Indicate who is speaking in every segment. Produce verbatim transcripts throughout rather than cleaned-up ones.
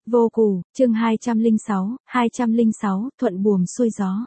Speaker 1: Vô Cù, chương hai trăm lẻ sáu, hai trăm lẻ sáu, thuận buồm xuôi gió.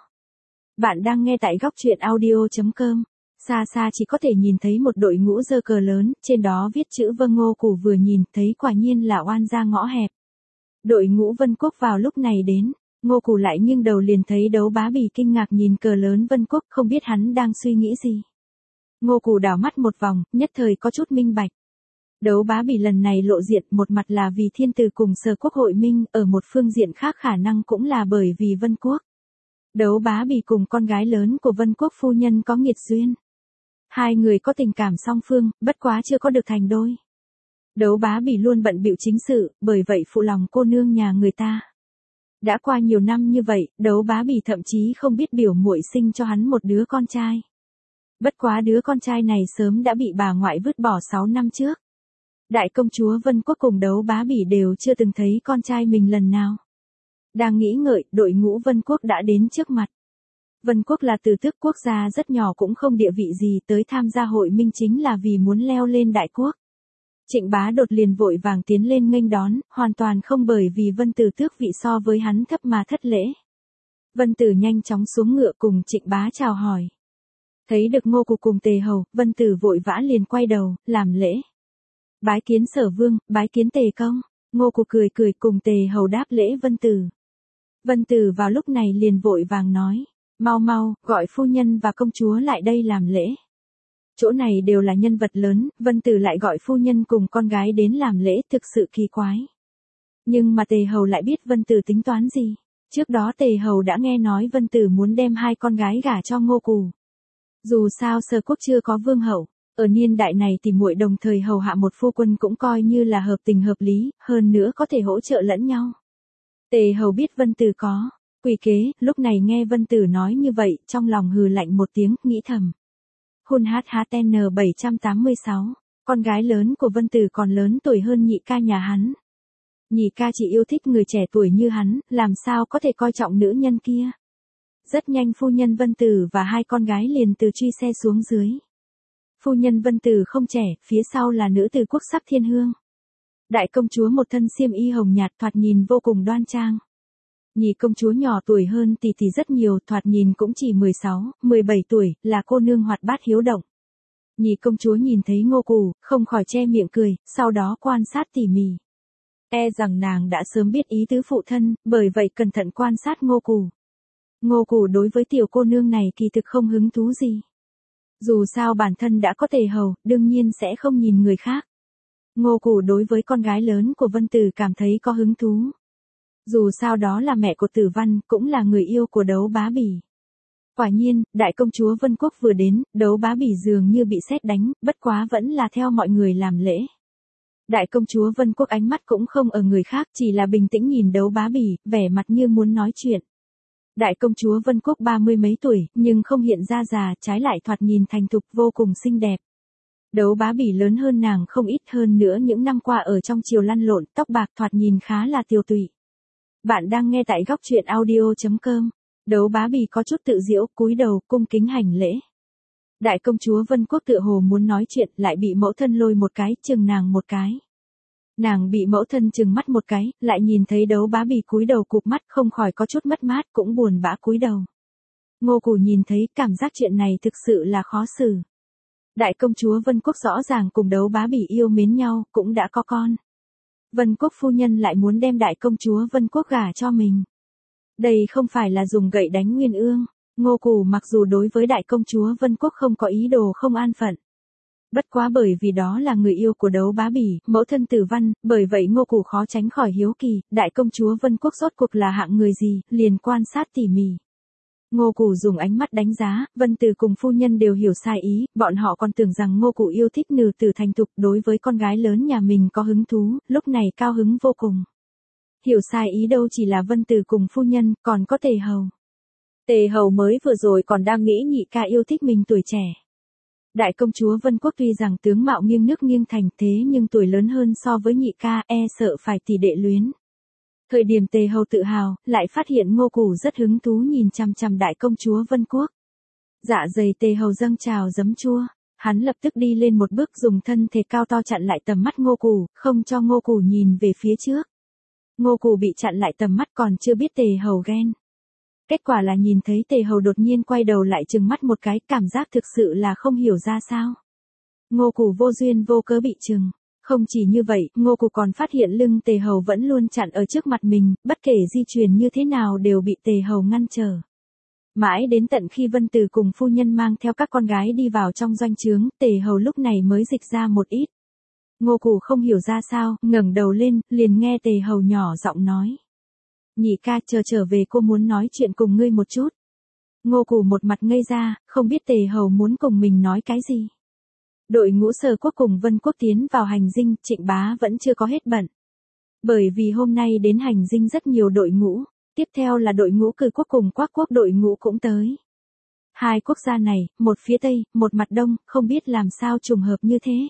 Speaker 1: Bạn đang nghe tại góc truyện audio chấm com. Xa xa chỉ có thể nhìn thấy một đội ngũ giơ cờ lớn, trên đó viết chữ Vâng. Ngô Cù vừa nhìn thấy quả nhiên là oan gia ngõ hẹp. Đội ngũ Vân Quốc vào lúc này đến, Ngô Cù lại nghiêng đầu liền thấy Đấu Bá Bì kinh ngạc nhìn cờ lớn Vân Quốc, không biết hắn đang suy nghĩ gì. Ngô Cù đảo mắt một vòng, nhất thời có chút minh bạch. Đấu Bá Bì lần này lộ diện, một mặt là vì thiên tử cùng Sở Quốc hội minh, ở một phương diện khác khả năng cũng là bởi vì Vân Quốc. Đấu Bá Bì cùng con gái lớn của Vân Quốc phu nhân có nghiệt duyên. Hai người có tình cảm song phương, bất quá chưa có được thành đôi. Đấu Bá Bì luôn bận bịu chính sự, bởi vậy phụ lòng cô nương nhà người ta. Đã qua nhiều năm như vậy, Đấu Bá Bì thậm chí không biết biểu muội sinh cho hắn một đứa con trai. Bất quá đứa con trai này sớm đã bị bà ngoại vứt bỏ sáu năm trước. Đại công chúa Vân Quốc cùng Đấu Bá Bì đều chưa từng thấy con trai mình lần nào. Đang nghĩ ngợi, đội ngũ Vân Quốc đã đến trước mặt. Vân Quốc là từ tước quốc gia rất nhỏ cũng không địa vị gì, tới tham gia hội minh chính là vì muốn leo lên đại quốc. Trịnh Bá Đột liền vội vàng tiến lên nghênh đón, hoàn toàn không bởi vì Vân Tử tước vị so với hắn thấp mà thất lễ. Vân Tử nhanh chóng xuống ngựa cùng Trịnh Bá chào hỏi. Thấy được Ngô Cù cùng Tề Hầu, Vân Tử vội vã liền quay đầu, làm lễ. Bái kiến Sở Vương, bái kiến Tề công. Ngô Cù cười cười cùng Tề Hầu đáp lễ Vân Tử. Vân Tử vào lúc này liền vội vàng nói, mau mau, gọi phu nhân và công chúa lại đây làm lễ. Chỗ này đều là nhân vật lớn, Vân Tử lại gọi phu nhân cùng con gái đến làm lễ, thực sự kỳ quái. Nhưng mà Tề Hầu lại biết Vân Tử tính toán gì. Trước đó Tề Hầu đã nghe nói Vân Tử muốn đem hai con gái gả cho Ngô Cù. Dù sao Sở Quốc chưa có vương hậu, ở niên đại này thì muội đồng thời hầu hạ một phu quân cũng coi như là hợp tình hợp lý, hơn nữa có thể hỗ trợ lẫn nhau. Tề Hầu biết Vân Tử có quỷ kế, lúc này nghe Vân Tử nói như vậy, trong lòng hừ lạnh một tiếng, nghĩ thầm. Hun hát hát en bảy tám sáu, con gái lớn của Vân Tử còn lớn tuổi hơn nhị ca nhà hắn. Nhị ca chỉ yêu thích người trẻ tuổi như hắn, làm sao có thể coi trọng nữ nhân kia. Rất nhanh phu nhân Vân Tử và hai con gái liền từ truy xe xuống dưới. Phu nhân Vân Tử không trẻ, phía sau là nữ từ quốc sắc thiên hương. Đại công chúa một thân xiêm y hồng nhạt thoạt nhìn vô cùng đoan trang. Nhị công chúa nhỏ tuổi hơn tỷ tỷ rất nhiều, thoạt nhìn cũng chỉ mười sáu, mười bảy tuổi, là cô nương hoạt bát hiếu động. Nhị công chúa nhìn thấy Ngô Cù, không khỏi che miệng cười, sau đó quan sát tỉ mỉ. E rằng nàng đã sớm biết ý tứ phụ thân, bởi vậy cẩn thận quan sát Ngô Cù. Ngô Cù đối với tiểu cô nương này kỳ thực không hứng thú gì. Dù sao bản thân đã có Tề Hầu, đương nhiên sẽ không nhìn người khác. Ngô Cù đối với con gái lớn của Vân Tử cảm thấy có hứng thú. Dù sao đó là mẹ của Tử Văn, cũng là người yêu của Đấu Bá Bì. Quả nhiên, đại công chúa Vân Quốc vừa đến, Đấu Bá Bì dường như bị sét đánh, bất quá vẫn là theo mọi người làm lễ. Đại công chúa Vân Quốc ánh mắt cũng không ở người khác, chỉ là bình tĩnh nhìn Đấu Bá Bì, vẻ mặt như muốn nói chuyện. Đại công chúa Vân Quốc ba mươi mấy tuổi, nhưng không hiện ra già, trái lại thoạt nhìn thành thục vô cùng xinh đẹp. Đấu Bá Bì lớn hơn nàng không ít, hơn nữa những năm qua ở trong triều lăn lộn, tóc bạc thoạt nhìn khá là tiều tụy. Bạn đang nghe tại góc truyện audio chấm com. Đấu Bá Bì có chút tự giễu, cúi đầu cung kính hành lễ. Đại công chúa Vân Quốc tựa hồ muốn nói chuyện, lại bị mẫu thân lôi một cái, chừng nàng một cái. Nàng bị mẫu thân chừng mắt một cái, lại nhìn thấy Đấu Bá Bì cúi đầu cụp mắt, không khỏi có chút mất mát, cũng buồn bã cúi đầu. Ngô Cù nhìn thấy, cảm giác chuyện này thực sự là khó xử. Đại công chúa Vân Quốc rõ ràng cùng Đấu Bá Bì yêu mến nhau, cũng đã có con. Vân Quốc phu nhân lại muốn đem đại công chúa Vân Quốc gả cho mình. Đây không phải là dùng gậy đánh Nguyên Ương. Ngô Cù mặc dù đối với đại công chúa Vân Quốc không có ý đồ không an phận. Bất quá bởi vì đó là người yêu của Đấu Bá Bì, mẫu thân Tử Văn, bởi vậy Ngô Cù khó tránh khỏi hiếu kỳ, đại công chúa Vân Quốc rốt cuộc là hạng người gì, liền quan sát tỉ mỉ. Ngô Cù dùng ánh mắt đánh giá, Vân Tử cùng phu nhân đều hiểu sai ý, bọn họ còn tưởng rằng Ngô Cù yêu thích nữ tử thành thục, đối với con gái lớn nhà mình có hứng thú, lúc này cao hứng vô cùng. Hiểu sai ý đâu chỉ là Vân Tử cùng phu nhân, còn có Tề Hầu. Tề Hầu mới vừa rồi còn đang nghĩ nhị ca yêu thích mình tuổi trẻ. Đại công chúa Vân Quốc tuy rằng tướng mạo nghiêng nước nghiêng thành, thế nhưng tuổi lớn hơn so với nhị ca, e sợ phải tỷ đệ luyến. Thời điểm Tề Hầu tự hào, lại phát hiện Ngô Cù rất hứng thú nhìn chằm chằm đại công chúa Vân Quốc. Dạ dày Tề Hầu dâng trào giấm chua, hắn lập tức đi lên một bước dùng thân thể cao to chặn lại tầm mắt Ngô Cù, không cho Ngô Cù nhìn về phía trước. Ngô Cù bị chặn lại tầm mắt còn chưa biết Tề Hầu ghen. Kết quả là nhìn thấy Tề Hầu đột nhiên quay đầu lại trừng mắt một cái, cảm giác thực sự là không hiểu ra sao. Ngô Cù vô duyên vô cớ bị trừng. Không chỉ như vậy, Ngô Cù còn phát hiện lưng Tề Hầu vẫn luôn chặn ở trước mặt mình, bất kể di chuyển như thế nào đều bị Tề Hầu ngăn trở. Mãi đến tận khi Vân Từ cùng phu nhân mang theo các con gái đi vào trong doanh trướng, Tề Hầu lúc này mới dịch ra một ít. Ngô Cù không hiểu ra sao, ngẩng đầu lên, liền nghe Tề Hầu nhỏ giọng nói. Nhị ca, chờ trở về cô muốn nói chuyện cùng ngươi một chút. Ngô Cù một mặt ngây ra, không biết Tề Hầu muốn cùng mình nói cái gì. Đội ngũ Sở Quốc cùng Vân Quốc tiến vào hành dinh, Trịnh Bá vẫn chưa có hết bận. Bởi vì hôm nay đến hành dinh rất nhiều đội ngũ, tiếp theo là đội ngũ Cử Quốc cùng Quác Quốc đội ngũ cũng tới. Hai quốc gia này, một phía Tây, một mặt Đông, không biết làm sao trùng hợp như thế.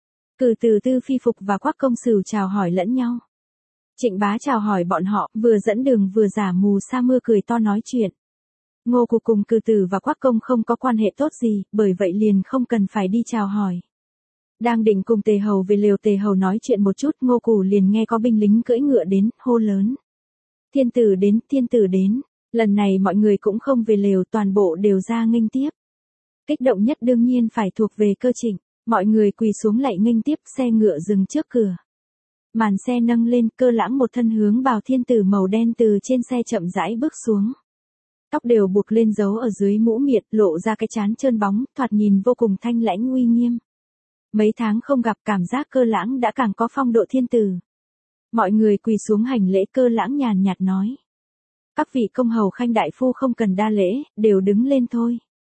Speaker 1: Cử Từ Tư Phi Phục và Quác Công Sửu chào hỏi lẫn nhau. Trịnh Bá chào hỏi bọn họ, vừa dẫn đường vừa giả mù sa mưa cười to nói chuyện. Ngô Cù cùng Cử Tử và Quác Công không có quan hệ tốt gì, bởi vậy liền không cần phải đi chào hỏi. Đang định cùng Tề Hầu về lều Tề Hầu nói chuyện một chút, Ngô Cù liền nghe có binh lính cưỡi ngựa đến, hô lớn. Thiên tử đến, thiên tử đến. Lần này mọi người cũng không về lều, toàn bộ đều ra nghênh tiếp. Kích động nhất đương nhiên phải thuộc về Cơ Trịnh, mọi người quỳ xuống lạy nghênh tiếp, xe ngựa dừng trước cửa. Màn xe nâng lên, Cơ Lãng một thân hướng bào thiên tử màu đen từ trên xe chậm rãi bước xuống. Tóc đều buộc lên giấu ở dưới mũ miệt, lộ ra cái trán trơn bóng, thoạt nhìn vô cùng thanh lãnh uy nghiêm. Mấy tháng không gặp, cảm giác Cơ Lãng đã càng có phong độ thiên tử. Mọi người quỳ xuống hành lễ, Cơ Lãng nhàn nhạt nói. Các vị công hầu khanh đại phu không cần đa lễ, đều đứng lên thôi.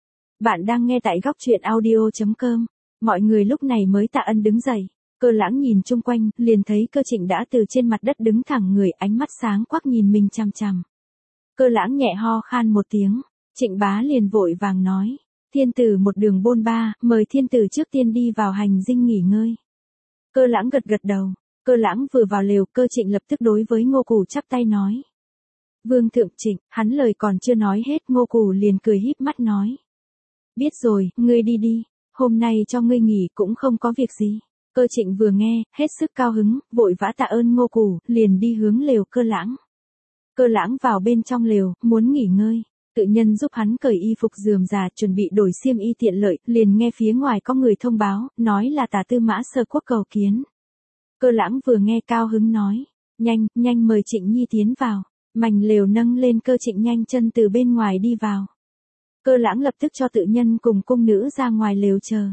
Speaker 1: Bạn đang nghe tại góc truyện audio chấm com. Mọi người lúc này mới tạ ân đứng dậy. Cơ Lãng nhìn chung quanh, liền thấy Cơ Trịnh đã từ trên mặt đất đứng thẳng người, ánh mắt sáng quắc nhìn mình chằm chằm. Cơ Lãng nhẹ ho khan một tiếng, Trịnh Bá liền vội vàng nói. Thiên tử một đường bôn ba, mời thiên tử trước tiên đi vào hành dinh nghỉ ngơi. Cơ Lãng gật gật đầu. Cơ Lãng vừa vào lều, Cơ Trịnh lập tức đối với Ngô Cù chắp tay nói. Vương thượng Trịnh, hắn lời còn chưa nói hết, Ngô Cù liền cười híp mắt nói. Biết rồi, ngươi đi đi, hôm nay cho ngươi nghỉ cũng không có việc gì. Cơ Trịnh vừa nghe, hết sức cao hứng, vội vã tạ ơn Ngô Cù, liền đi hướng lều Cơ Lãng. Cơ Lãng vào bên trong lều, muốn nghỉ ngơi. Tự nhân giúp hắn cởi y phục rườm rà, chuẩn bị đổi xiêm y tiện lợi, liền nghe phía ngoài có người thông báo, nói là Tả Tư Mã Sở Quốc cầu kiến. Cơ Lãng vừa nghe cao hứng nói, nhanh, nhanh mời Trịnh Nhi tiến vào. Mảnh lều nâng lên, Cơ Trịnh nhanh chân từ bên ngoài đi vào. Cơ Lãng lập tức cho tự nhân cùng cung nữ ra ngoài lều chờ.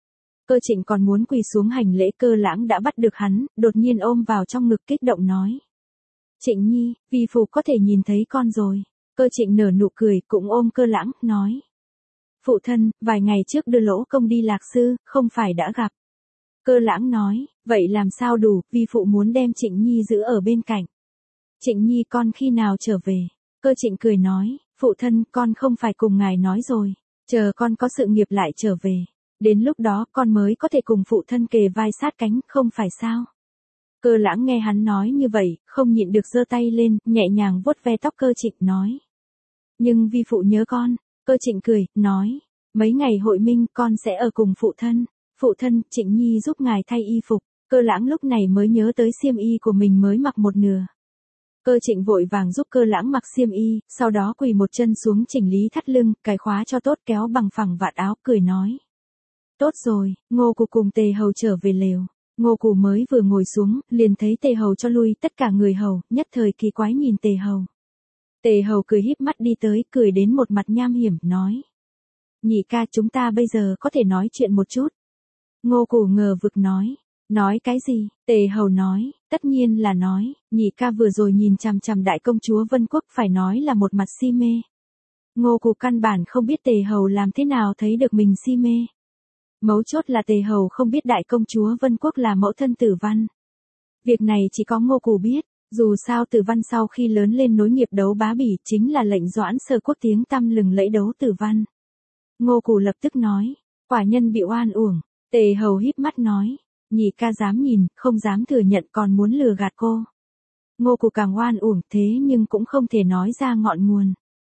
Speaker 1: Cơ Trịnh còn muốn quỳ xuống hành lễ, Cơ Lãng đã bắt được hắn, đột nhiên ôm vào trong ngực kích động nói. Trịnh Nhi, vi phụ có thể nhìn thấy con rồi. Cơ Trịnh nở nụ cười, cũng ôm Cơ Lãng, nói. Phụ thân, vài ngày trước đưa Lỗ Công đi lạc sư, không phải đã gặp. Cơ Lãng nói, vậy làm sao đủ, vi phụ muốn đem Trịnh Nhi giữ ở bên cạnh. Trịnh Nhi con khi nào trở về? Cơ Trịnh cười nói, phụ thân, con không phải cùng ngài nói rồi, chờ con có sự nghiệp lại trở về. Đến lúc đó con mới có thể cùng phụ thân kề vai sát cánh, không phải sao? Cơ Lãng nghe hắn nói như vậy, không nhịn được giơ tay lên, nhẹ nhàng vuốt ve tóc Cơ Trịnh nói. Nhưng vi phụ nhớ con. Cơ Trịnh cười, nói, mấy ngày hội minh con sẽ ở cùng phụ thân. Phụ thân, Trịnh Nhi giúp ngài thay y phục. Cơ Lãng lúc này mới nhớ tới xiêm y của mình mới mặc một nửa. Cơ Trịnh vội vàng giúp Cơ Lãng mặc xiêm y, sau đó quỳ một chân xuống chỉnh lý thắt lưng, cài khóa cho tốt, kéo bằng phẳng vạt áo, cười nói. Tốt rồi, Ngô Cù cùng Tề Hầu trở về lều. Ngô Cù mới vừa ngồi xuống, liền thấy Tề Hầu cho lui tất cả người hầu, nhất thời kỳ quái nhìn Tề Hầu. Tề Hầu cười híp mắt đi tới, cười đến một mặt nham hiểm, nói. Nhị ca, chúng ta bây giờ có thể nói chuyện một chút. Ngô Cù ngờ vực nói. Nói cái gì? Tề Hầu nói, tất nhiên là nói, nhị ca vừa rồi nhìn chằm chằm đại công chúa Vân Quốc, phải nói là một mặt si mê. Ngô Cù căn bản không biết Tề Hầu làm thế nào thấy được mình si mê. Mấu chốt là Tề Hầu không biết đại công chúa Vân Quốc là mẫu thân Tử Văn. Việc này chỉ có Ngô Cù biết, dù sao Tử Văn sau khi lớn lên nối nghiệp đấu bá bỉ, chính là lệnh doãn Sở Quốc tiếng tăm lừng lẫy đấu Tử Văn. Ngô Cù lập tức nói, quả nhân bị oan uổng. Tề Hầu híp mắt nói, nhị ca dám nhìn, không dám thừa nhận, còn muốn lừa gạt cô. Ngô Cù càng oan uổng, thế nhưng cũng không thể nói ra ngọn nguồn.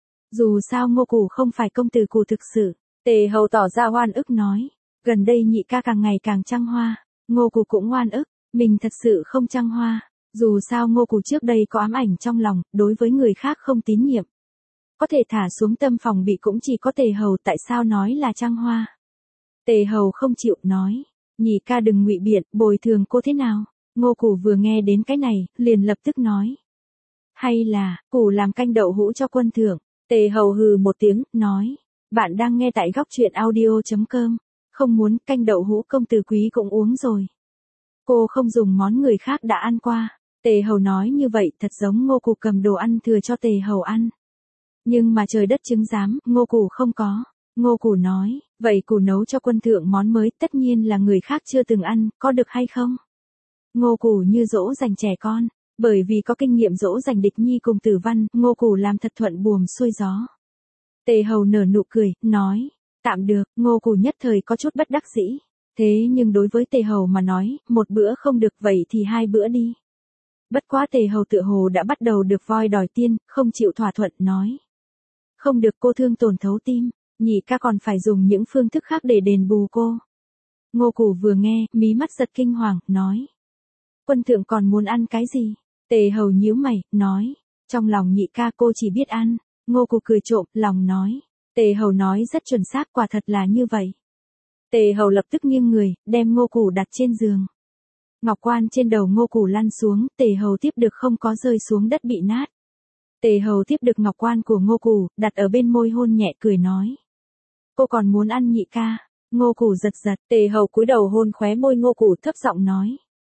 Speaker 1: Dù sao Ngô Cù không phải công tử Cù thực sự. Tề Hầu tỏ ra oan ức nói, gần đây nhị ca càng ngày càng trăng hoa. Ngô Cù cũng oan ức, mình thật sự không trăng hoa. Dù sao Ngô Cù trước đây có ám ảnh trong lòng, đối với người khác không tín nhiệm. Có thể thả xuống tâm phòng bị cũng chỉ có Tề Hầu, tại sao nói là Trang Hoa. Tề Hầu không chịu, nói, nhị ca đừng ngụy biện, bồi thường cô thế nào. Ngô Cù vừa nghe đến cái này, liền lập tức nói. Hay là, Cù làm canh đậu hũ cho quân thưởng. Tề Hầu hừ một tiếng, nói, bạn đang nghe tại góc truyện audio.com, không muốn canh đậu hũ công tử quý cũng uống rồi. Cô không dùng món người khác đã ăn qua. Tề Hầu nói như vậy thật giống Ngô Cù cầm đồ ăn thừa cho Tề Hầu ăn. Nhưng mà trời đất chứng giám, Ngô Cù không có. Ngô Cù nói, vậy Cù nấu cho quân thượng món mới, tất nhiên là người khác chưa từng ăn, có được hay không? Ngô Cù như dỗ dành trẻ con, bởi vì có kinh nghiệm dỗ dành địch nhi cùng Tử Văn, Ngô Cù làm thật thuận buồm xuôi gió. Tề Hầu nở nụ cười, nói, tạm được. Ngô Cù nhất thời có chút bất đắc dĩ. Thế nhưng đối với Tề Hầu mà nói, một bữa không được vậy thì hai bữa đi. Bất quá Tề Hầu tựa hồ đã bắt đầu được voi đòi tiên, không chịu thỏa thuận, nói. Không được, cô thương tổn thấu tim, nhị ca còn phải dùng những phương thức khác để đền bù cô. Ngô Cù vừa nghe, mí mắt giật kinh hoàng, nói. Quân thượng còn muốn ăn cái gì? Tề Hầu nhíu mày, nói. Trong lòng nhị ca cô chỉ biết ăn. Ngô Cù cười trộm, lòng nói. Tề Hầu nói rất chuẩn xác, quả thật là như vậy. Tề Hầu lập tức nghiêng người, đem Ngô Cù đặt trên giường. Ngọc quan trên đầu Ngô Cù lăn xuống, Tề Hầu tiếp được không có rơi xuống đất bị nát. Tề Hầu tiếp được ngọc quan của Ngô Cù, đặt ở bên môi hôn nhẹ, cười nói. Cô còn muốn ăn nhị ca. Ngô Cù giật giật, Tề Hầu cúi đầu hôn khóe môi Ngô Cù, thấp giọng nói.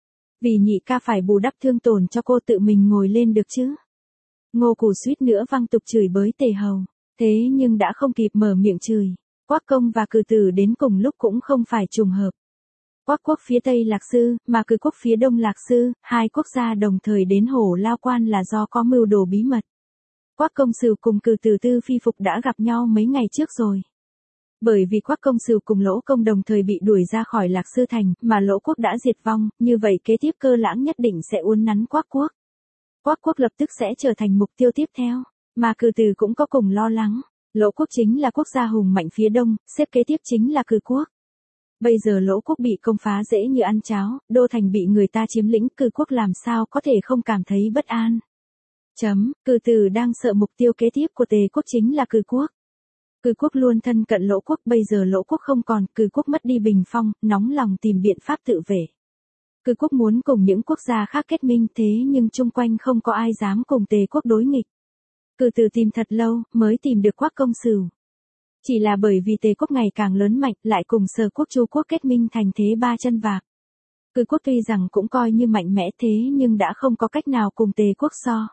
Speaker 1: Vì nhị ca phải bù đắp thương tổn cho cô, tự mình ngồi lên được chứ. Ngô Cù suýt nữa văng tục chửi bới Tề Hầu, thế nhưng đã không kịp mở miệng chửi. Quác Công và Cử Tử đến cùng lúc cũng không phải trùng hợp. Quác quốc phía Tây Lạc Sư, mà Cử quốc phía Đông Lạc Sư, hai quốc gia đồng thời đến Hổ Lao Quan là do có mưu đồ bí mật. Quác Công Sửu cùng Cử Tử Tư Phi Phục đã gặp nhau mấy ngày trước rồi. Bởi vì Quác Công Sửu cùng Lỗ Công đồng thời bị đuổi ra khỏi Lạc Sư Thành, mà Lỗ quốc đã diệt vong, như vậy kế tiếp Cơ Lãng nhất định sẽ uốn nắn Quác quốc. Quác quốc lập tức sẽ trở thành mục tiêu tiếp theo, mà Cử Tử cũng có cùng lo lắng. Lỗ quốc chính là quốc gia hùng mạnh phía đông, xếp kế tiếp chính là Cử quốc. Bây giờ Lỗ quốc bị công phá dễ như ăn cháo, đô thành bị người ta chiếm lĩnh, Cử quốc làm sao có thể không cảm thấy bất an. Chấm, Cử Tử đang sợ mục tiêu kế tiếp của Tề quốc chính là Cử quốc. Cử quốc luôn thân cận Lỗ quốc, bây giờ Lỗ quốc không còn, Cử quốc mất đi bình phong, nóng lòng tìm biện pháp tự vệ. Cử quốc muốn cùng những quốc gia khác kết minh, thế nhưng chung quanh không có ai dám cùng Tề quốc đối nghịch. Cử Tử tìm thật lâu, mới tìm được Quác Công Sửu. Chỉ là bởi vì Tề quốc ngày càng lớn mạnh, lại cùng Sở quốc Chu quốc kết minh thành thế ba chân vạc. Cử quốc tuy rằng cũng coi như mạnh mẽ thế nhưng đã không có cách nào cùng Tề quốc so.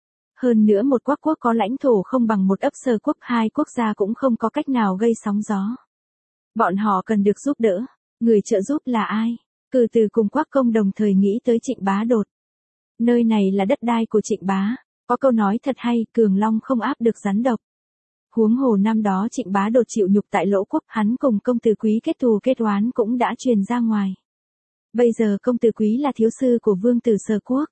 Speaker 1: Hơn nữa một Quác quốc có lãnh thổ không bằng một ấp Sở quốc, hai quốc gia cũng không có cách nào gây sóng gió. Bọn họ cần được giúp đỡ. Người trợ giúp là ai? Cử Tử cùng Quác Công đồng thời nghĩ tới Trịnh Bá Đột. Nơi này là đất đai của Trịnh Bá. Có câu nói thật hay, cường long không áp được rắn độc. Huống hồ năm đó Trịnh Bá Đột chịu nhục tại Lỗ quốc, hắn cùng công tử Quý kết thù kết oán cũng đã truyền ra ngoài. Bây giờ công tử Quý là thiếu sư của vương tử Sở quốc.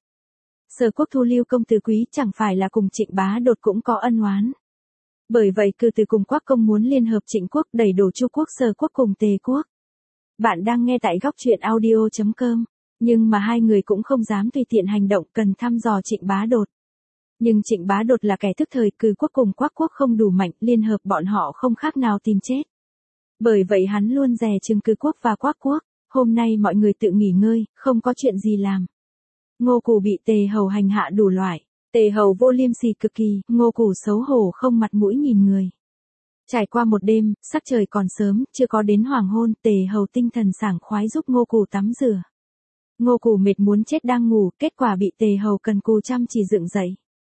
Speaker 1: Sở quốc thu lưu công tử Quý chẳng phải là cùng Trịnh Bá Đột cũng có ân oán. Bởi vậy Cử Tử cùng Quác Công muốn liên hợp Trịnh quốc đẩy đổ Chu quốc, Sở quốc cùng Tề quốc. Bạn đang nghe tại góc truyện audio.com, nhưng mà hai người cũng không dám tùy tiện hành động, cần thăm dò Trịnh Bá Đột. Nhưng Trịnh Bá Đột là kẻ thức thời, Cử quốc cùng Quác quốc không đủ mạnh, liên hợp bọn họ không khác nào tìm chết. Bởi vậy hắn luôn dè chừng Cử quốc và Quác quốc. Hôm nay mọi người tự nghỉ ngơi, không có chuyện gì làm. Ngô Cù bị Tề Hầu hành hạ đủ loại. Tề Hầu vô liêm sỉ cực kỳ, Ngô Cù xấu hổ không mặt mũi nhìn người. Trải qua một đêm, sắc trời còn sớm, chưa có đến hoàng hôn, Tề Hầu tinh thần sảng khoái giúp Ngô Cù tắm rửa. Ngô Cù mệt muốn chết đang ngủ, kết quả bị Tề Hầu cần cù chăm chỉ dựng dậy.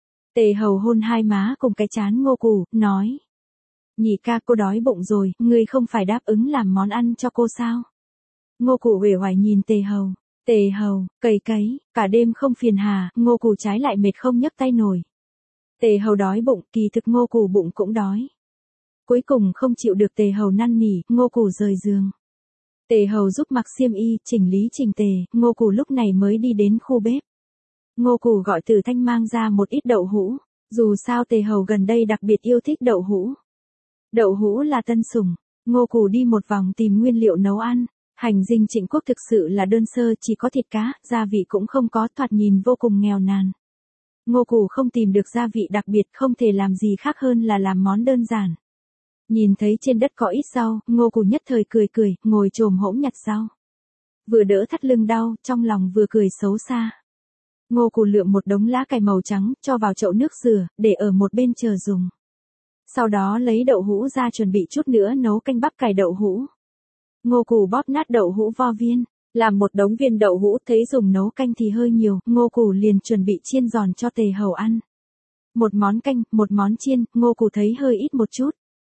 Speaker 1: Tề Hầu hôn hai má cùng cái trán Ngô Cù, nói. Nhị ca, cô đói bụng rồi, ngươi không phải đáp ứng làm món ăn cho cô sao? Ngô Cù uể oải nhìn Tề Hầu. Tề Hầu, cày cấy, cả đêm không phiền hà, Ngô Cù trái lại mệt không nhấc tay nổi. Tề Hầu đói bụng, kỳ thực Ngô Cù bụng cũng đói. Cuối cùng không chịu được Tề Hầu năn nỉ, Ngô Cù rời giường. Tề Hầu giúp mặc xiêm y, chỉnh lý chỉnh tề, Ngô Cù lúc này mới đi đến khu bếp. Ngô Cù gọi Tử Thanh mang ra một ít đậu hũ, dù sao Tề Hầu gần đây đặc biệt yêu thích đậu hũ. Đậu hũ là tân sủng, Ngô Cù đi một vòng tìm nguyên liệu nấu ăn, Hành dinh Trịnh Quốc thực sự là đơn sơ, chỉ có thịt cá, gia vị cũng không có, thoạt nhìn vô cùng nghèo nàn. Ngô Củ không tìm được gia vị đặc biệt, không thể làm gì khác hơn là làm món đơn giản. Nhìn thấy trên đất có ít rau, Ngô Củ nhất thời cười cười, ngồi chồm hỗn nhặt rau. Vừa đỡ thắt lưng đau, trong lòng vừa cười xấu xa. Ngô Củ lượm một đống lá cải màu trắng, cho vào chậu nước rửa, để ở một bên chờ dùng. Sau đó lấy đậu hũ ra chuẩn bị chút nữa nấu canh bắp cải đậu hũ. Ngô Củ bóp nát đậu hũ vo viên, làm một đống viên đậu hũ, thấy dùng nấu canh thì hơi nhiều, Ngô Củ liền chuẩn bị chiên giòn cho Tề Hầu ăn. Một món canh, một món chiên, Ngô Củ thấy hơi ít một chút.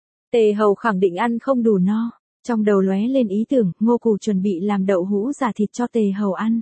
Speaker 1: Tề Hầu khẳng định ăn không đủ no. Trong đầu lóe lên ý tưởng, Ngô Củ chuẩn bị làm đậu hũ giả thịt cho Tề Hầu ăn.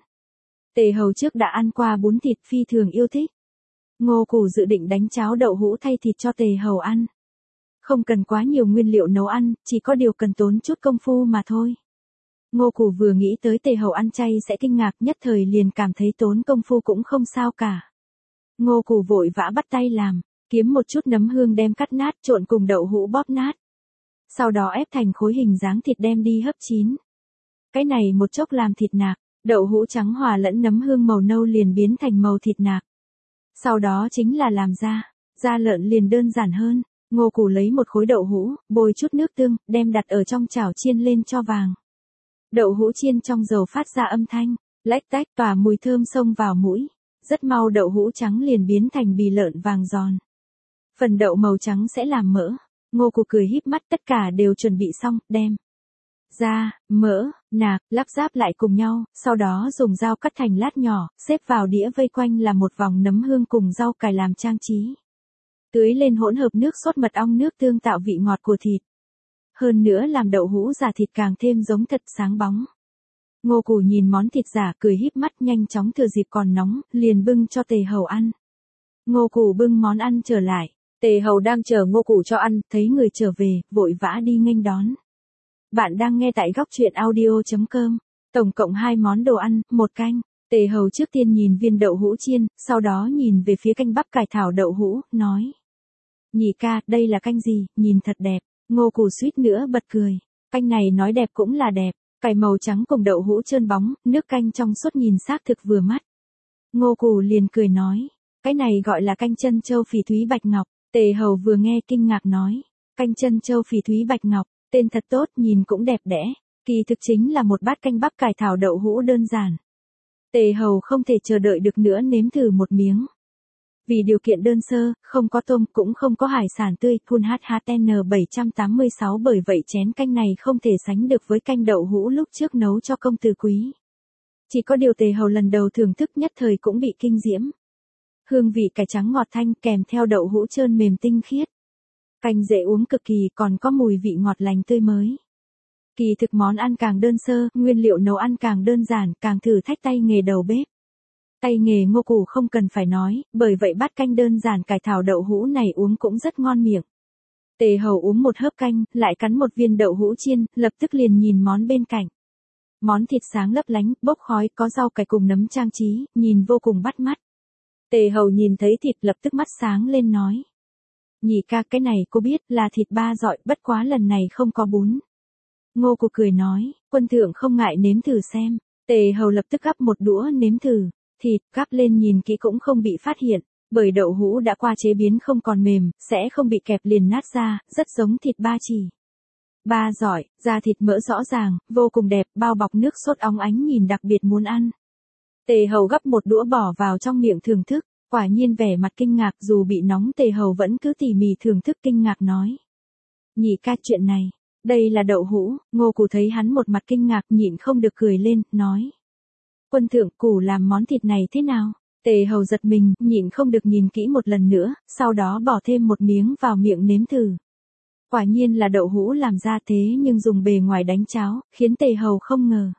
Speaker 1: Tề Hầu trước đã ăn qua bún thịt, phi thường yêu thích. Ngô Củ dự định đánh cháo đậu hũ thay thịt cho Tề Hầu ăn. Không cần quá nhiều nguyên liệu nấu ăn, chỉ có điều cần tốn chút công phu mà thôi. Ngô Củ vừa nghĩ tới Tề Hầu ăn chay sẽ kinh ngạc, nhất thời liền cảm thấy tốn công phu cũng không sao cả. Ngô Củ vội vã bắt tay làm, kiếm một chút nấm hương đem cắt nát, trộn cùng đậu hũ bóp nát. Sau đó ép thành khối hình dáng thịt đem đi hấp chín. Cái này một chốc làm thịt nạc, đậu hũ trắng hòa lẫn nấm hương màu nâu liền biến thành màu thịt nạc. Sau đó chính là làm da, da lợn liền đơn giản hơn. Ngô Củ lấy một khối đậu hũ, bôi chút nước tương, đem đặt ở trong chảo chiên lên cho vàng. Đậu hũ chiên trong dầu phát ra âm thanh, lách tách tỏa mùi thơm xông vào mũi. Rất mau đậu hũ trắng liền biến thành bì lợn vàng giòn. Phần đậu màu trắng sẽ làm mỡ. Ngô Củ cười híp mắt, tất cả đều chuẩn bị xong, đem da, mỡ, nạc, lắp ráp lại cùng nhau, sau đó dùng dao cắt thành lát nhỏ, xếp vào đĩa vây quanh là một vòng nấm hương cùng rau cải làm trang trí. Tưới lên hỗn hợp nước sốt mật ong nước tương tạo vị ngọt của thịt. Hơn nữa làm đậu hũ giả thịt càng thêm giống thật sáng bóng. Ngô Củ nhìn món thịt giả cười híp mắt, nhanh chóng thừa dịp còn nóng, liền bưng cho Tề Hầu ăn. Ngô Củ bưng món ăn trở lại. Tề Hầu đang chờ Ngô Củ cho ăn, thấy người trở về, vội vã đi nghênh đón. Bạn đang nghe tại góc truyện audio chấm com. Tổng cộng hai món đồ ăn, một canh. Tề Hầu trước tiên nhìn viên đậu hũ chiên, sau đó nhìn về phía canh bắp cải thảo đậu hũ, nói. Nhị ca, đây là canh gì, nhìn thật đẹp. Ngô Củ suýt nữa bật cười. Canh này nói đẹp cũng là đẹp, cải màu trắng cùng đậu hũ trơn bóng, nước canh trong suốt nhìn xác thực vừa mắt. Ngô Củ liền cười nói. Cái này gọi là canh chân châu phỉ thúy bạch ngọc. Tề Hầu vừa nghe kinh ngạc nói. Canh chân châu phỉ thúy bạch ngọc, tên thật tốt, nhìn cũng đẹp đẽ. Kỳ thực chính là một bát canh bắp cải thảo đậu hũ đơn giản. Tề Hầu không thể chờ đợi được nữa nếm thử một miếng. Vì điều kiện đơn sơ, không có tôm cũng không có hải sản tươi, Phun hát hát en bảy tám sáu, bởi vậy chén canh này không thể sánh được với canh đậu hũ lúc trước nấu cho công tử quý. Chỉ có điều Tề Hầu lần đầu thưởng thức nhất thời cũng bị kinh diễm. Hương vị cải trắng ngọt thanh kèm theo đậu hũ trơn mềm tinh khiết. Canh dễ uống cực kỳ, còn có mùi vị ngọt lành tươi mới. Kỳ thực món ăn càng đơn sơ, nguyên liệu nấu ăn càng đơn giản, càng thử thách tay nghề đầu bếp. Tay nghề Ngô Củ không cần phải nói, bởi vậy bát canh đơn giản cải thảo đậu hũ này uống cũng rất ngon miệng. Tề Hầu uống một hớp canh, lại cắn một viên đậu hũ chiên, lập tức liền nhìn món bên cạnh. Món thịt sáng lấp lánh, bốc khói, có rau cải cùng nấm trang trí, nhìn vô cùng bắt mắt. Tề Hầu nhìn thấy thịt lập tức mắt sáng lên nói. Nhị ca, cái này cô biết là thịt ba dọi, bất quá lần này không có bún. Ngô Củ cười nói, quân thượng không ngại nếm thử xem. Tề Hầu lập tức gắp một đũa nếm thử. Thịt gắp lên nhìn kỹ cũng không bị phát hiện, bởi đậu hũ đã qua chế biến không còn mềm, sẽ không bị kẹp liền nát ra, rất giống thịt ba chỉ. Ba dọi, da thịt mỡ rõ ràng, vô cùng đẹp, bao bọc nước sốt óng ánh nhìn đặc biệt muốn ăn. Tề Hầu gắp một đũa bỏ vào trong miệng thưởng thức, quả nhiên vẻ mặt kinh ngạc, dù bị nóng Tề Hầu vẫn cứ tỉ mỉ thưởng thức kinh ngạc nói. Nhị ca, chuyện này, đây là đậu hũ. Ngô Củ thấy hắn một mặt kinh ngạc nhịn không được cười lên, nói. Quân thượng, Củ làm món thịt này thế nào? Tề Hầu giật mình, nhịn không được nhìn kỹ một lần nữa, sau đó bỏ thêm một miếng vào miệng nếm thử. Quả nhiên là đậu hũ làm ra thế nhưng dùng bề ngoài đánh cháo, khiến Tề Hầu không ngờ.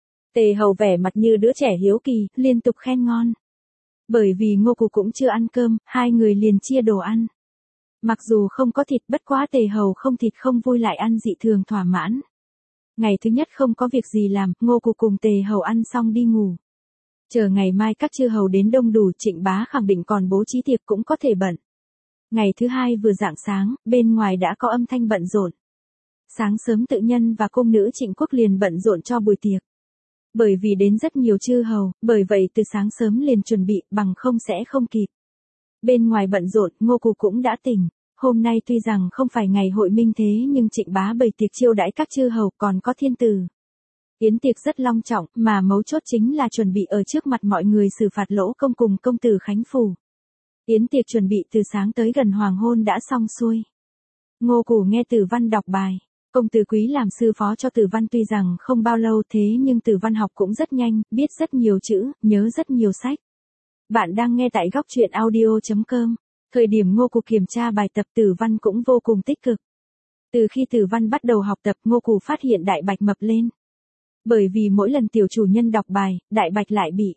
Speaker 1: Tề Hầu vẻ mặt như đứa trẻ hiếu kỳ, liên tục khen ngon. Bởi vì Ngô Củ cũng chưa ăn cơm, hai người liền chia đồ ăn. Mặc dù không có thịt, bất quá Tề Hầu không thịt không vui lại ăn dị thường thỏa mãn. Ngày thứ nhất không có việc gì làm, Ngô Củ cùng Tề Hầu ăn xong đi ngủ. Chờ ngày mai các chư hầu đến đông đủ, Trịnh bá khẳng định còn bố trí tiệc cũng có thể bận. Ngày thứ hai vừa rạng sáng, bên ngoài đã có âm thanh bận rộn. Sáng sớm tự nhân và cung nữ Trịnh Quốc liền bận rộn cho buổi tiệc. Bởi vì đến rất nhiều chư hầu, bởi vậy từ sáng sớm liền chuẩn bị, bằng không sẽ không kịp. Bên ngoài bận rộn, Ngô Cù cũng đã tỉnh. Hôm nay tuy rằng không phải ngày hội minh thế nhưng Trịnh bá bày tiệc chiêu đãi các chư hầu còn có thiên tử. Yến tiệc rất long trọng, mà mấu chốt chính là chuẩn bị ở trước mặt mọi người xử phạt Lỗ Công cùng công tử Khánh Phủ. Yến tiệc chuẩn bị từ sáng tới gần hoàng hôn đã xong xuôi. Ngô Cù nghe Tử Văn đọc bài. Công tử Quý làm sư phó cho Tử Văn tuy rằng không bao lâu thế nhưng Tử Văn học cũng rất nhanh, biết rất nhiều chữ, nhớ rất nhiều sách. Bạn đang nghe tại góc truyện audio chấm com. Thời điểm Ngô Cù kiểm tra bài tập Tử Văn cũng vô cùng tích cực. Từ khi Tử Văn bắt đầu học tập Ngô Cù phát hiện Đại Bạch mập lên. Bởi vì mỗi lần tiểu chủ nhân đọc bài, Đại Bạch lại bị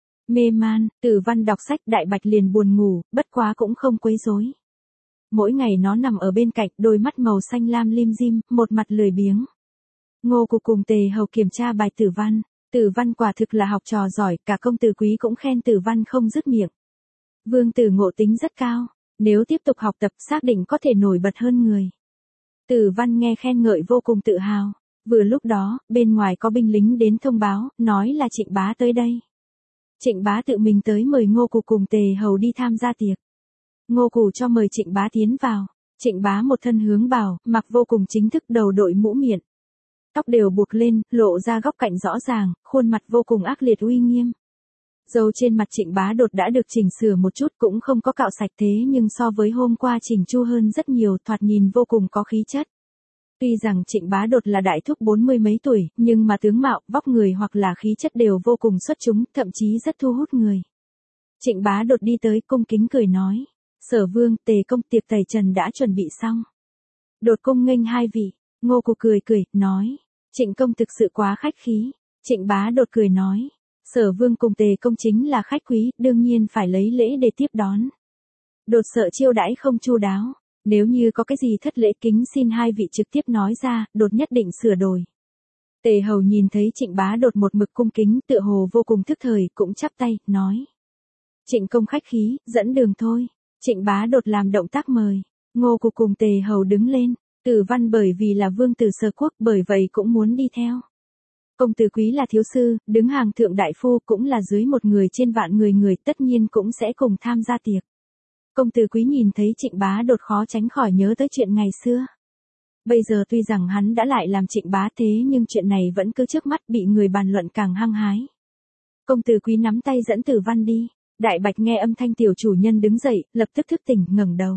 Speaker 1: mê man, Tử Văn đọc sách Đại Bạch liền buồn ngủ, bất quá cũng không quấy rối. Mỗi ngày nó nằm ở bên cạnh, đôi mắt màu xanh lam lim dim, một mặt lười biếng. Ngô Cù cùng Tề Hầu kiểm tra bài Tử Văn. Tử Văn quả thực là học trò giỏi, cả công tử Quý cũng khen Tử Văn không dứt miệng. Vương tử ngộ tính rất cao, nếu tiếp tục học tập xác định có thể nổi bật hơn người. Tử Văn nghe khen ngợi vô cùng tự hào. Vừa lúc đó, bên ngoài có binh lính đến thông báo, nói là Trịnh bá tới đây. Trịnh bá tự mình tới mời Ngô Cù cùng Tề Hầu đi tham gia tiệc. Ngô Cù cho mời Trịnh bá tiến vào. Trịnh bá một thân hướng bào, mặc vô cùng chính thức, đầu đội mũ miện. Tóc đều buộc lên, lộ ra góc cạnh rõ ràng, khuôn mặt vô cùng ác liệt uy nghiêm. Râu trên mặt Trịnh bá đột đã được chỉnh sửa một chút, cũng không có cạo sạch thế nhưng so với hôm qua chỉnh chu hơn rất nhiều, thoạt nhìn vô cùng có khí chất. Tuy rằng Trịnh bá đột là đại thúc bốn mươi mấy tuổi, nhưng mà tướng mạo, vóc người hoặc là khí chất đều vô cùng xuất chúng, thậm chí rất thu hút người. Trịnh bá đột đi tới cung kính cười nói. Sở vương, Tề công tiệc tẩy trần đã chuẩn bị xong. Đột cung nghênh hai vị. Ngô Cù cười cười, nói. Trịnh công thực sự quá khách khí. Trịnh bá đột cười nói. Sở vương cùng Tề công chính là khách quý, đương nhiên phải lấy lễ để tiếp đón. Đột sợ chiêu đãi không chu đáo. Nếu như có cái gì thất lễ kính xin hai vị trực tiếp nói ra, đột nhất định sửa đổi. Tề Hầu nhìn thấy Trịnh bá đột một mực cung kính, tựa hồ vô cùng thức thời, cũng chắp tay, nói. Trịnh công khách khí, dẫn đường thôi. Trịnh bá đột làm động tác mời. Ngô Cù cùng Tề Hầu đứng lên. Tử Văn bởi vì là vương tử Sở Quốc, bởi vậy cũng muốn đi theo. Công tử Quý là thiếu sư, đứng hàng thượng đại phu, cũng là dưới một người trên vạn người người, tất nhiên cũng sẽ cùng tham gia tiệc. Công tử Quý nhìn thấy Trịnh bá đột khó tránh khỏi nhớ tới chuyện ngày xưa. Bây giờ tuy rằng hắn đã lại làm Trịnh bá thế nhưng chuyện này vẫn cứ trước mắt, bị người bàn luận càng hăng hái. Công tử Quý nắm tay dẫn Tử Văn đi. Đại Bạch nghe âm thanh tiểu chủ nhân đứng dậy, lập tức thức tỉnh, ngẩng đầu.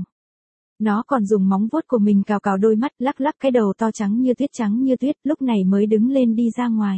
Speaker 1: Nó còn dùng móng vuốt của mình cào cào đôi mắt, lắc lắc cái đầu to trắng như tuyết trắng như tuyết, lúc này mới đứng lên đi ra ngoài.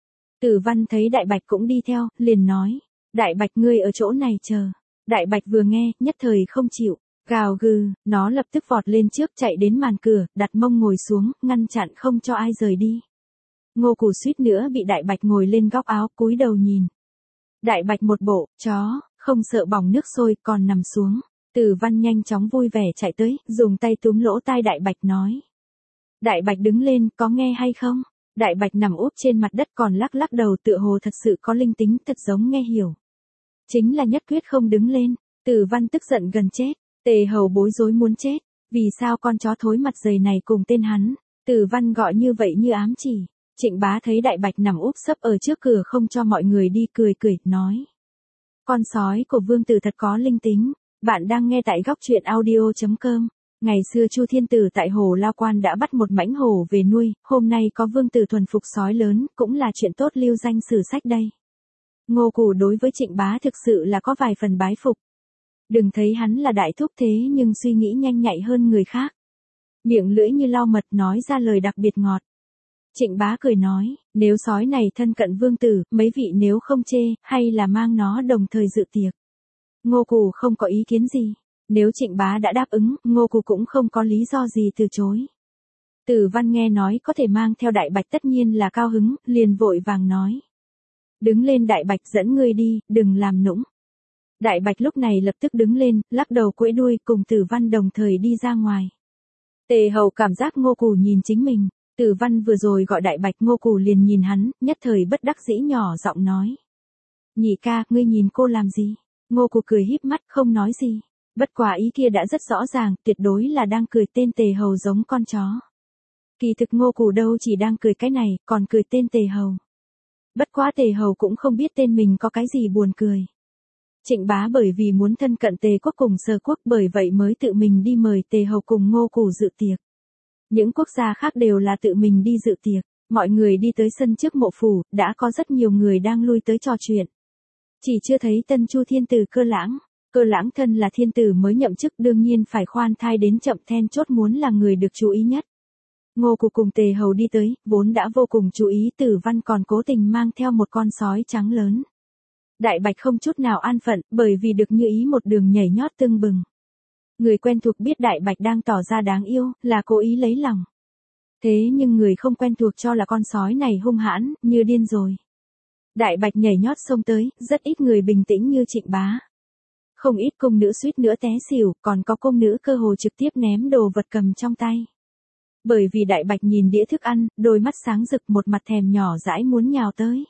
Speaker 1: Tử Văn thấy Đại Bạch cũng đi theo, liền nói. Đại Bạch ngươi ở chỗ này chờ. Đại Bạch vừa nghe, nhất thời không chịu. Gào gừ, nó lập tức vọt lên trước chạy đến màn cửa, đặt mông ngồi xuống, ngăn chặn không cho ai rời đi. Ngô Cù suýt nữa bị Đại Bạch ngồi lên góc áo, cúi đầu nhìn. Đại Bạch một bộ, chó, không sợ bỏng nước sôi, còn nằm xuống. Tử Văn nhanh chóng vui vẻ chạy tới, dùng tay túm lỗ tai Đại Bạch nói. Đại Bạch đứng lên, có nghe hay không? Đại Bạch nằm úp trên mặt đất còn lắc lắc đầu, tựa hồ thật sự có linh tính, thật giống nghe hiểu. Chính là nhất quyết không đứng lên. Tử Văn tức giận gần chết. Tề Hầu bối rối muốn chết. Vì sao con chó thối mặt dày này cùng tên hắn? Tử Văn gọi như vậy như ám chỉ. Trịnh bá thấy Đại Bạch nằm úp sấp ở trước cửa không cho mọi người đi, cười cười, nói. Con sói của vương tử thật có linh tính. Bạn đang nghe tại góc truyện audio chấm com. Ngày xưa Chu Thiên Tử tại Hồ Lao Quan đã bắt một mãnh hổ về nuôi, hôm nay có vương tử thuần phục sói lớn, cũng là chuyện tốt lưu danh sử sách đây. Ngô Cù đối với Trịnh bá thực sự là có vài phần bái phục. Đừng thấy hắn là đại thúc thế nhưng suy nghĩ nhanh nhạy hơn người khác. Miệng lưỡi như lau mật, nói ra lời đặc biệt ngọt. Trịnh bá cười nói, nếu sói này thân cận vương tử, mấy vị nếu không chê, hay là mang nó đồng thời dự tiệc. Ngô Cù không có ý kiến gì. Nếu Trịnh bá đã đáp ứng, Ngô Cù cũng không có lý do gì từ chối. Tử Văn nghe nói có thể mang theo Đại Bạch tất nhiên là cao hứng, liền vội vàng nói. Đứng lên Đại Bạch, dẫn ngươi đi, đừng làm nũng. Đại Bạch lúc này lập tức đứng lên, lắc đầu quẫy đuôi, cùng Tử Văn đồng thời đi ra ngoài. Tề Hầu cảm giác Ngô Cù nhìn chính mình. Tử Văn vừa rồi gọi Đại Bạch, Ngô Cù liền nhìn hắn, nhất thời bất đắc dĩ nhỏ giọng nói. Nhị ca, ngươi nhìn cô làm gì? Ngô Cù cười híp mắt không nói gì. Bất quá ý kia đã rất rõ ràng, tuyệt đối là đang cười tên Tề Hầu giống con chó. Kỳ thực Ngô Cù đâu chỉ đang cười cái này, còn cười tên Tề Hầu. Bất quá Tề Hầu cũng không biết tên mình có cái gì buồn cười. Trịnh Bá bởi vì muốn thân cận Tề quốc cùng Sở quốc, bởi vậy mới tự mình đi mời Tề Hầu cùng Ngô Cù dự tiệc. Những quốc gia khác đều là tự mình đi dự tiệc. Mọi người đi tới sân trước mộ phủ, đã có rất nhiều người đang lui tới trò chuyện. Chỉ chưa thấy Tân Chu thiên tử Cơ Lãng. Cơ Lãng thân là thiên tử mới nhậm chức, đương nhiên phải khoan thai đến chậm, then chốt muốn là người được chú ý nhất. Ngô Cù cùng Tề Hầu đi tới, vốn đã vô cùng chú ý, Tử Văn còn cố tình mang theo một con sói trắng lớn. Đại Bạch không chút nào an phận, bởi vì được như ý một đường nhảy nhót tưng bừng. Người quen thuộc biết Đại Bạch đang tỏ ra đáng yêu, là cố ý lấy lòng. Thế nhưng người không quen thuộc cho là con sói này hung hãn, như điên rồi. Đại Bạch nhảy nhót xông tới, rất ít người bình tĩnh như Trịnh Bá. Không ít cung nữ suýt nữa té xỉu, còn có cung nữ cơ hồ trực tiếp ném đồ vật cầm trong tay. Bởi vì Đại Bạch nhìn đĩa thức ăn, đôi mắt sáng rực, một mặt thèm nhỏ dãi muốn nhào tới.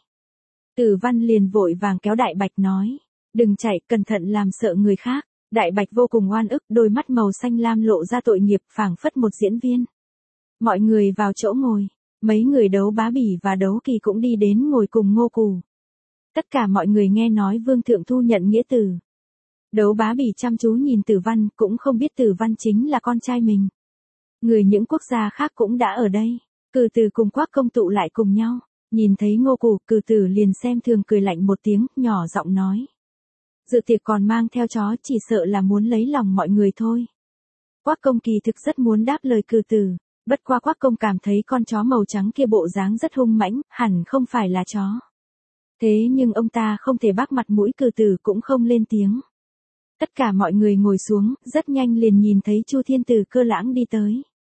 Speaker 1: Tử Văn liền vội vàng kéo Đại Bạch nói, đừng chạy, cẩn thận làm sợ người khác. Đại Bạch vô cùng oan ức, đôi mắt màu xanh lam lộ ra tội nghiệp, phảng phất một diễn viên. Mọi người vào chỗ ngồi, mấy người Đấu Bá Bỉ và Đấu Kỳ cũng đi đến ngồi cùng Ngô Cù. Tất cả mọi người nghe nói Vương Thượng thu nhận nghĩa tử. Đấu Bá Bỉ chăm chú nhìn Tử Văn, cũng không biết Tử Văn chính là con trai mình. Người những quốc gia khác cũng đã ở đây. Cử Tử cùng Quác Công tụ lại cùng nhau, nhìn thấy Ngô Cù, Cử Tử liền xem thường cười lạnh một tiếng, nhỏ giọng nói: dự tiệc còn mang theo chó, chỉ sợ là muốn lấy lòng mọi người thôi. Quác Công kỳ thực rất muốn đáp lời Cử Tử, bất qua Quác Công cảm thấy con chó màu trắng kia bộ dáng rất hung mãnh, hẳn không phải là chó. Thế nhưng ông ta không thể bác mặt mũi, Cử Tử cũng không lên tiếng. Tất cả mọi người ngồi xuống, rất nhanh liền nhìn thấy Chu thiên tử Cơ Lãng đi tới.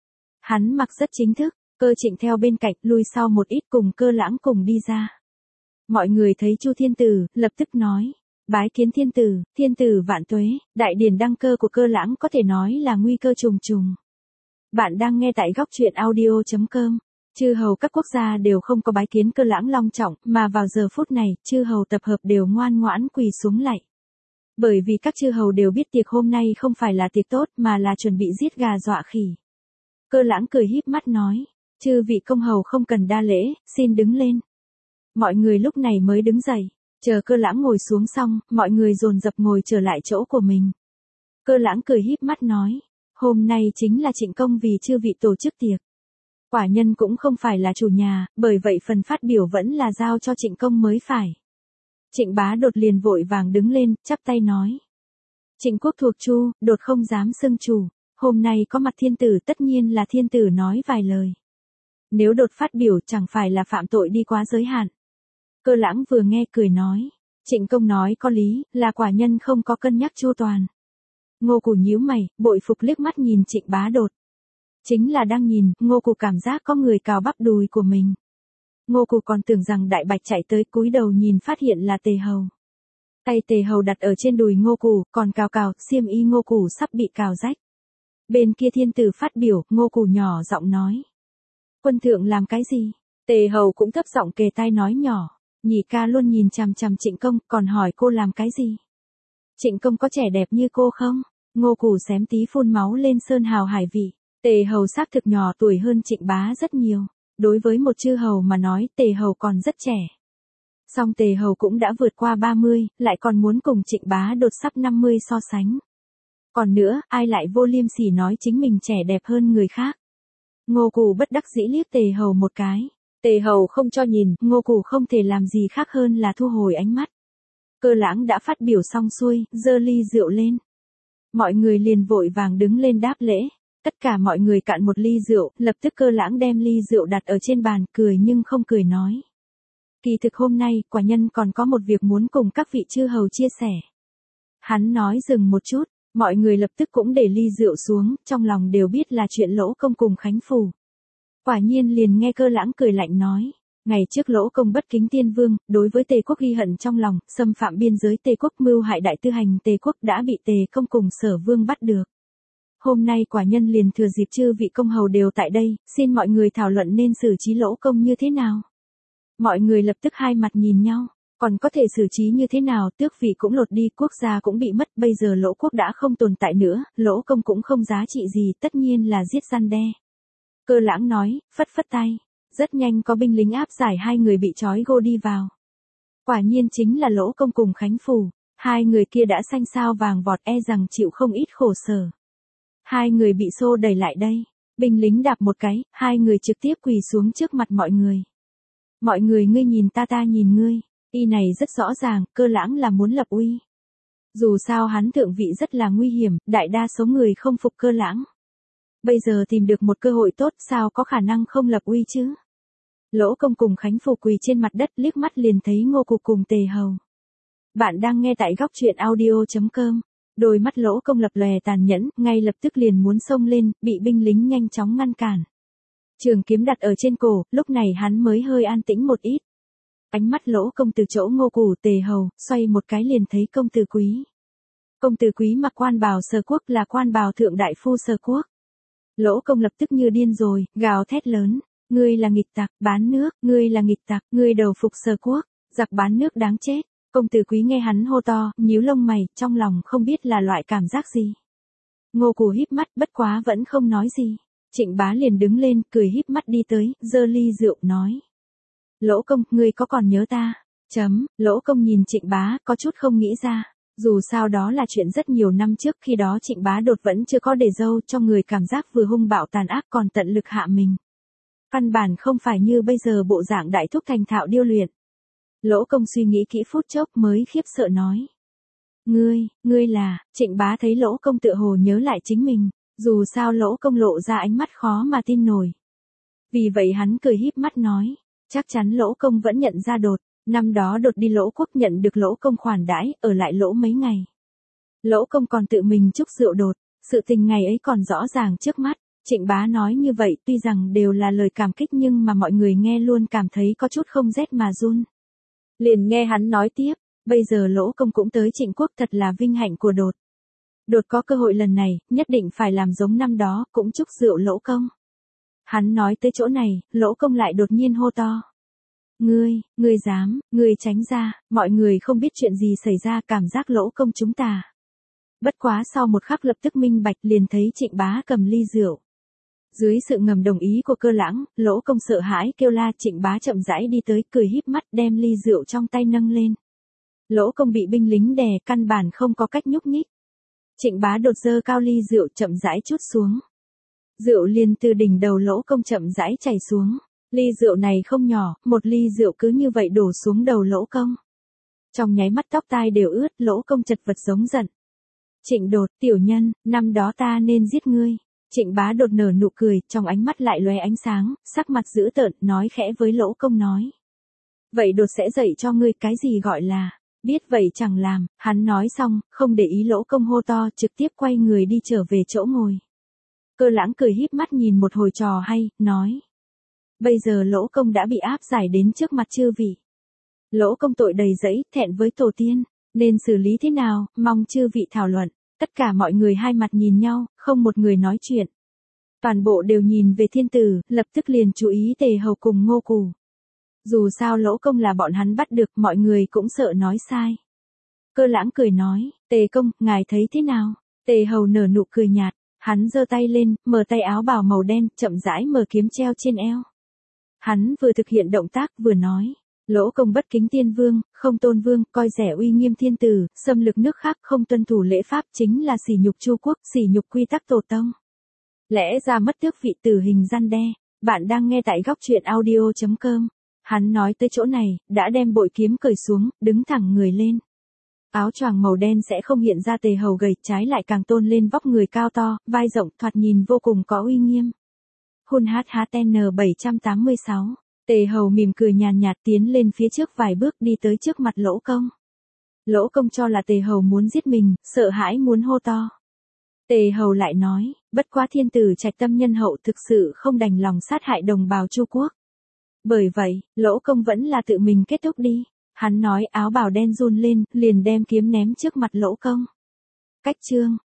Speaker 1: Hắn mặc rất chính thức, Cơ Trịnh theo bên cạnh, lui sau một ít cùng Cơ Lãng cùng đi ra. Mọi người thấy Chu thiên tử, lập tức nói: bái kiến thiên tử, thiên tử vạn tuế. Đại điển đăng cơ của Cơ Lãng có thể nói là nguy cơ trùng trùng. Bạn đang nghe tại góc truyện audio chấm com. Chư hầu các quốc gia đều không có bái kiến Cơ Lãng long trọng, mà vào giờ phút này, chư hầu tập hợp đều ngoan ngoãn quỳ xuống lạy. Bởi vì các chư hầu đều biết tiệc hôm nay không phải là tiệc tốt, mà là chuẩn bị giết gà dọa khỉ. Cơ Lãng cười híp mắt nói: chư vị công hầu không cần đa lễ, xin đứng lên. Mọi người lúc này mới đứng dậy. Chờ Cơ Lãng ngồi xuống xong, mọi người dồn dập ngồi trở lại chỗ của mình. Cơ Lãng cười híp mắt nói: hôm nay chính là Trịnh công vì chư vị tổ chức tiệc. Quả nhân cũng không phải là chủ nhà, bởi vậy phần phát biểu vẫn là giao cho Trịnh công mới phải. Trịnh Bá Đột liền vội vàng đứng lên, chắp tay nói: Trịnh quốc thuộc Chu, Đột không dám xưng chủ. Hôm nay có mặt thiên tử, tất nhiên là thiên tử nói vài lời. Nếu Đột phát biểu chẳng phải là phạm tội đi quá giới hạn. Cơ Lãng vừa nghe cười nói: Trịnh công nói có lý, là quả nhân không có cân nhắc chu toàn. Ngô Cù nhíu mày, bội phục liếc mắt nhìn Trịnh Bá Đột. Chính là đang nhìn, Ngô Cù cảm giác có người cào bắp đùi của mình. Ngô Cù còn tưởng rằng Đại Bạch chạy tới, cúi đầu nhìn phát hiện là Tề Hầu. Tay Tề Hầu đặt ở trên đùi Ngô Cù, còn cào cào, xiêm y Ngô Cù sắp bị cào rách. Bên kia thiên tử phát biểu, Ngô Cù nhỏ giọng nói: quân thượng làm cái gì? Tề Hầu cũng thấp giọng kề tai nói nhỏ: nhị ca luôn nhìn chằm chằm Trịnh công, còn hỏi cô làm cái gì? Trịnh công có trẻ đẹp như cô không? Ngô Cù xém tí phun máu lên sơn hào hải vị. Tề Hầu xác thực nhỏ tuổi hơn Trịnh Bá rất nhiều. Đối với một chư hầu mà nói, Tề Hầu còn rất trẻ. Song Tề Hầu cũng đã vượt qua ba mươi, lại còn muốn cùng Trịnh Bá Đột sắp năm mươi so sánh. Còn nữa, ai lại vô liêm sỉ nói chính mình trẻ đẹp hơn người khác? Ngô Cù bất đắc dĩ liếc Tề Hầu một cái. Tề Hầu không cho nhìn, Ngô Cù không thể làm gì khác hơn là thu hồi ánh mắt. Cơ Lãng đã phát biểu xong xuôi, giơ ly rượu lên. Mọi người liền vội vàng đứng lên đáp lễ. Tất cả mọi người cạn một ly rượu, lập tức Cơ Lãng đem ly rượu đặt ở trên bàn, cười nhưng không cười nói: kỳ thực hôm nay, quả nhân còn có một việc muốn cùng các vị chư hầu chia sẻ. Hắn nói dừng một chút, mọi người lập tức cũng để ly rượu xuống, trong lòng đều biết là chuyện Lỗ Công cùng Khánh Phủ. Quả nhiên liền nghe Cơ Lãng cười lạnh nói: ngày trước Lỗ Công bất kính tiên vương, đối với Tề quốc ghi hận trong lòng, xâm phạm biên giới Tề quốc, mưu hại đại tư hành Tề quốc, đã bị Tề công cùng Sở vương bắt được. Hôm nay quả nhân liền thừa dịp chư vị công hầu đều tại đây, xin mọi người thảo luận nên xử trí Lỗ Công như thế nào. Mọi người lập tức hai mặt nhìn nhau, còn có thể xử trí như thế nào? Tước vị cũng lột đi, quốc gia cũng bị mất, bây giờ Lỗ quốc đã không tồn tại nữa, Lỗ Công cũng không giá trị gì, tất nhiên là giết răn đe. Cơ Lãng nói, phất phất tay. Rất nhanh có binh lính áp giải hai người bị trói gô đi vào. Quả nhiên chính là Lỗ Công cùng Khánh Phủ, hai người kia đã xanh xao vàng vọt e rằng chịu không ít khổ sở. Hai người bị xô đẩy lại đây, binh lính đạp một cái, hai người trực tiếp quỳ xuống trước mặt mọi người. Mọi người ngươi nhìn ta ta nhìn ngươi, y này rất rõ ràng, Cơ Lãng là muốn lập uy. Dù sao hắn thượng vị rất là nguy hiểm, đại đa số người không phục Cơ Lãng. Bây giờ tìm được một cơ hội tốt sao có khả năng không lập uy chứ? Lỗ Công cùng Khánh Phủ quỳ trên mặt đất liếc mắt liền thấy Ngô Cục cùng Tề Hầu. Bạn đang nghe tại góc truyện audio chấm com. Đôi mắt Lỗ Công lập lòe tàn nhẫn, ngay lập tức liền muốn xông lên, bị binh lính nhanh chóng ngăn cản. Trường kiếm đặt ở trên cổ, lúc này hắn mới hơi an tĩnh một ít. Ánh mắt Lỗ Công từ chỗ Ngô Củ Tề Hầu, xoay một cái liền thấy công tử Quý. Công tử Quý mặc quan bào Sở Quốc là quan bào thượng đại phu Sở Quốc. Lỗ Công lập tức như điên rồi, gào thét lớn. Ngươi là nghịch tặc, bán nước, ngươi là nghịch tặc, ngươi đầu phục Sở Quốc, giặc bán nước đáng chết. Công tử Quý nghe hắn hô to, nhíu lông mày, trong lòng không biết là loại cảm giác gì. Ngô Củ híp mắt, bất quá vẫn không nói gì. Trịnh Bá liền đứng lên, cười híp mắt đi tới, giơ ly rượu, nói. Lỗ Công, ngươi có còn nhớ ta? Chấm, Lỗ Công nhìn Trịnh Bá, có chút không nghĩ ra. Dù sao đó là chuyện rất nhiều năm trước, khi đó Trịnh Bá đột vẫn chưa có để dâu, cho người cảm giác vừa hung bạo tàn ác còn tận lực hạ mình. Căn bản không phải như bây giờ bộ dạng đại thúc thành thạo điêu luyện. Lỗ Công suy nghĩ kỹ phút chốc mới khiếp sợ nói. Ngươi, ngươi là, Trịnh Bá thấy Lỗ Công tựa hồ nhớ lại chính mình, dù sao Lỗ Công lộ ra ánh mắt khó mà tin nổi. Vì vậy hắn cười híp mắt nói, chắc chắn Lỗ Công vẫn nhận ra đột, năm đó đột đi Lỗ Quốc nhận được Lỗ Công khoản đãi, ở lại Lỗ mấy ngày. Lỗ Công còn tự mình chúc rượu đột, sự tình ngày ấy còn rõ ràng trước mắt. Trịnh Bá nói như vậy tuy rằng đều là lời cảm kích nhưng mà mọi người nghe luôn cảm thấy có chút không rét mà run. Liền nghe hắn nói tiếp, bây giờ Lỗ Công cũng tới Trịnh Quốc thật là vinh hạnh của đột. Đột có cơ hội lần này, nhất định phải làm giống năm đó, cũng chúc rượu Lỗ Công. Hắn nói tới chỗ này, Lỗ Công lại đột nhiên hô to. Ngươi, ngươi dám, ngươi tránh ra, mọi người không biết chuyện gì xảy ra cảm giác Lỗ Công chúng ta. Bất quá sau một khắc lập tức minh bạch liền thấy Trịnh Bá cầm ly rượu. Dưới sự ngầm đồng ý của Cơ Lãng, Lỗ Công sợ hãi kêu la. Trịnh Bá chậm rãi đi tới, cười híp mắt đem ly rượu trong tay nâng lên. Lỗ Công bị binh lính đè, căn bản không có cách nhúc nhích. Trịnh Bá đột dơ cao ly rượu chậm rãi trút xuống. Rượu liền từ đỉnh đầu Lỗ Công chậm rãi chảy xuống. Ly rượu này không nhỏ, một ly rượu cứ như vậy đổ xuống đầu Lỗ Công. Trong nháy mắt tóc tai đều ướt, Lỗ Công chật vật giống giận. Trịnh Đột, tiểu nhân, năm đó ta nên giết ngươi. Trịnh Bá đột nở nụ cười, trong ánh mắt lại lóe ánh sáng, sắc mặt dữ tợn, nói khẽ với Lỗ Công nói. Vậy đột sẽ dạy cho ngươi cái gì gọi là, biết vậy chẳng làm. Hắn nói xong, không để ý Lỗ Công hô to, trực tiếp quay người đi trở về chỗ ngồi. Cơ Lãng cười híp mắt nhìn một hồi trò hay, nói. Bây giờ Lỗ Công đã bị áp giải đến trước mặt chư vị. Lỗ Công tội đầy dẫy, thẹn với tổ tiên, nên xử lý thế nào, mong chư vị thảo luận. Tất cả mọi người hai mặt nhìn nhau, không một người nói chuyện. Toàn bộ đều nhìn về thiên tử, lập tức liền chú ý Tề Hầu cùng Ngô Củ. Dù sao Lỗ Công là bọn hắn bắt được, mọi người cũng sợ nói sai. Cơ Lãng cười nói, Tề Công, ngài thấy thế nào? Tề Hầu nở nụ cười nhạt, hắn giơ tay lên, mở tay áo bào màu đen, chậm rãi mở kiếm treo trên eo. Hắn vừa thực hiện động tác vừa nói. Lỗ Công bất kính tiên vương, không tôn vương, coi rẻ uy nghiêm thiên tử, xâm lược nước khác, không tuân thủ lễ pháp chính là sỉ nhục Chu quốc, sỉ nhục quy tắc tổ tông. Lẽ ra mất tước vị tử hình răn đe. Bạn đang nghe tại góc truyện audio chấm com. Hắn nói tới chỗ này, đã đem bội kiếm cởi xuống, đứng thẳng người lên. Áo choàng màu đen sẽ không hiện ra Tề Hầu gầy, trái lại càng tôn lên vóc người cao to, vai rộng, thoạt nhìn vô cùng có uy nghiêm. Hun hát hát N bảy tám sáu. Tề Hầu mỉm cười nhàn nhạt tiến lên phía trước vài bước đi tới trước mặt Lỗ Công. Lỗ Công cho là Tề Hầu muốn giết mình, sợ hãi muốn hô to. Tề Hầu lại nói, bất quá thiên tử trạch tâm nhân hậu thực sự không đành lòng sát hại đồng bào Chu quốc. Bởi vậy, Lỗ Công vẫn là tự mình kết thúc đi. Hắn nói áo bào đen run lên, liền đem kiếm ném trước mặt Lỗ Công. Cách chương.